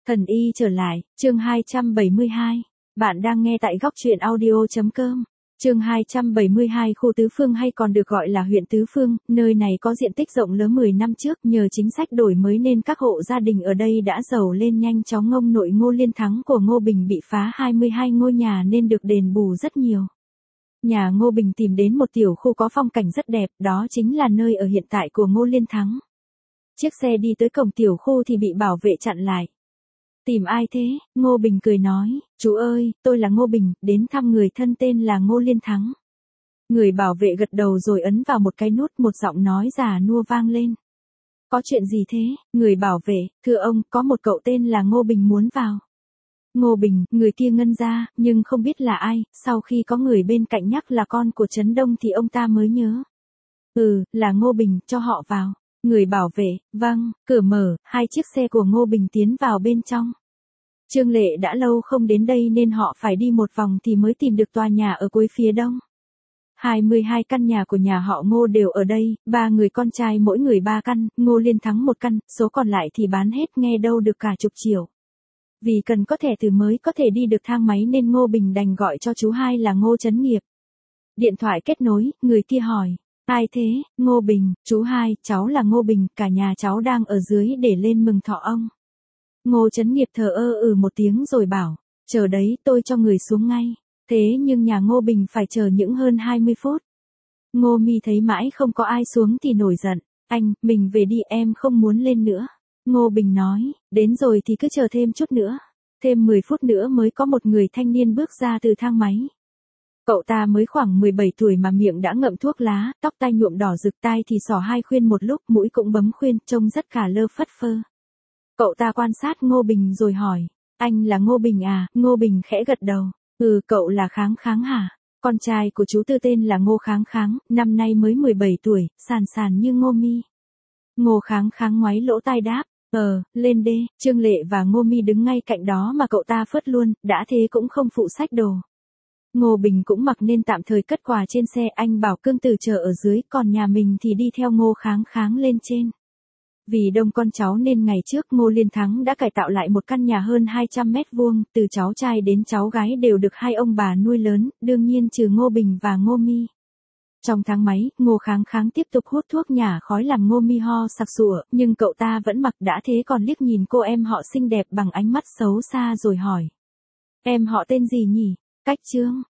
Thần y trở lại, chương 272. Bạn đang nghe tại góc truyện audio.com. Chương 272 khu Tứ Phương hay còn được gọi là huyện Tứ Phương, nơi này có diện tích rộng lớn 10 năm trước nhờ chính sách đổi mới nên các hộ gia đình ở đây đã giàu lên nhanh chóng. Ông nội Ngô Liên Thắng của Ngô Bình bị phá 22 ngôi nhà nên được đền bù rất nhiều. Nhà Ngô Bình tìm đến một tiểu khu có phong cảnh rất đẹp, đó chính là nơi ở hiện tại của Ngô Liên Thắng. Chiếc xe đi tới cổng tiểu khu thì bị bảo vệ chặn lại. Tìm ai thế? Ngô Bình cười nói, chú ơi, tôi là Ngô Bình, đến thăm người thân tên là Ngô Liên Thắng. Người bảo vệ gật đầu rồi ấn vào một cái nút, một giọng nói già nua vang lên. Có chuyện gì thế? Người bảo vệ, thưa ông, có một cậu tên là Ngô Bình muốn vào. Ngô Bình, người kia ngân ra, nhưng không biết là ai, sau khi có người bên cạnh nhắc là con của Trấn Đông thì ông ta mới nhớ. Là Ngô Bình, cho họ vào. Người bảo vệ, vâng, cửa mở, hai chiếc xe của Ngô Bình tiến vào bên trong. Trương Lệ đã lâu không đến đây nên họ phải đi một vòng thì mới tìm được tòa nhà ở cuối phía đông. 22 căn nhà của nhà họ Ngô đều ở đây, 3 người con trai mỗi người 3 căn, Ngô Liên Thắng 1 căn, số còn lại thì bán hết nghe đâu được cả chục triệu. Vì cần có thẻ từ mới có thể đi được thang máy nên Ngô Bình đành gọi cho chú hai là Ngô Chấn Nghiệp. Điện thoại kết nối, người kia hỏi. Ai thế? Ngô Bình, chú hai, cháu là Ngô Bình, cả nhà cháu đang ở dưới để lên mừng thọ ông. Ngô Chấn Nghiệp thờ ơ một tiếng rồi bảo, chờ đấy tôi cho người xuống ngay. Thế nhưng nhà Ngô Bình phải chờ những hơn 20 phút. Ngô Mi thấy mãi không có ai xuống thì nổi giận, anh, mình về đi em không muốn lên nữa. Ngô Bình nói, đến rồi thì cứ chờ thêm chút nữa. Thêm 10 phút nữa mới có một người thanh niên bước ra từ thang máy. Cậu ta mới khoảng 17 tuổi mà miệng đã ngậm thuốc lá, tóc tai nhuộm đỏ rực, tai thì xỏ 2 khuyên một lúc, mũi cũng bấm khuyên, trông rất cả lơ phất phơ. Cậu ta quan sát Ngô Bình rồi hỏi, anh là Ngô Bình à? Ngô Bình khẽ gật đầu, cậu là Kháng Kháng hả? Con trai của chú Tư tên là Ngô Kháng Kháng, năm nay mới 17 tuổi, sàn sàn như Ngô Mi. Ngô Kháng Kháng ngoáy lỗ tai đáp, lên đê. Trương Lệ và Ngô Mi đứng ngay cạnh đó mà cậu ta phớt luôn, đã thế cũng không phụ xách đồ. Ngô Bình cũng mặc nên tạm thời cất quà trên xe, anh bảo Cương Tử chờ ở dưới, còn nhà mình thì đi theo Ngô Kháng Kháng lên trên. Vì đông con cháu nên ngày trước Ngô Liên Thắng đã cải tạo lại một căn nhà hơn 200 mét vuông, từ cháu trai đến cháu gái đều được hai ông bà nuôi lớn, đương nhiên trừ Ngô Bình và Ngô Mi. Trong thang máy, Ngô Kháng Kháng tiếp tục hút thuốc nhả khói làm Ngô Mi ho sặc sụa, nhưng cậu ta vẫn mặc, đã thế còn liếc nhìn cô em họ xinh đẹp bằng ánh mắt xấu xa rồi hỏi. Em họ tên gì nhỉ? Cách Trương.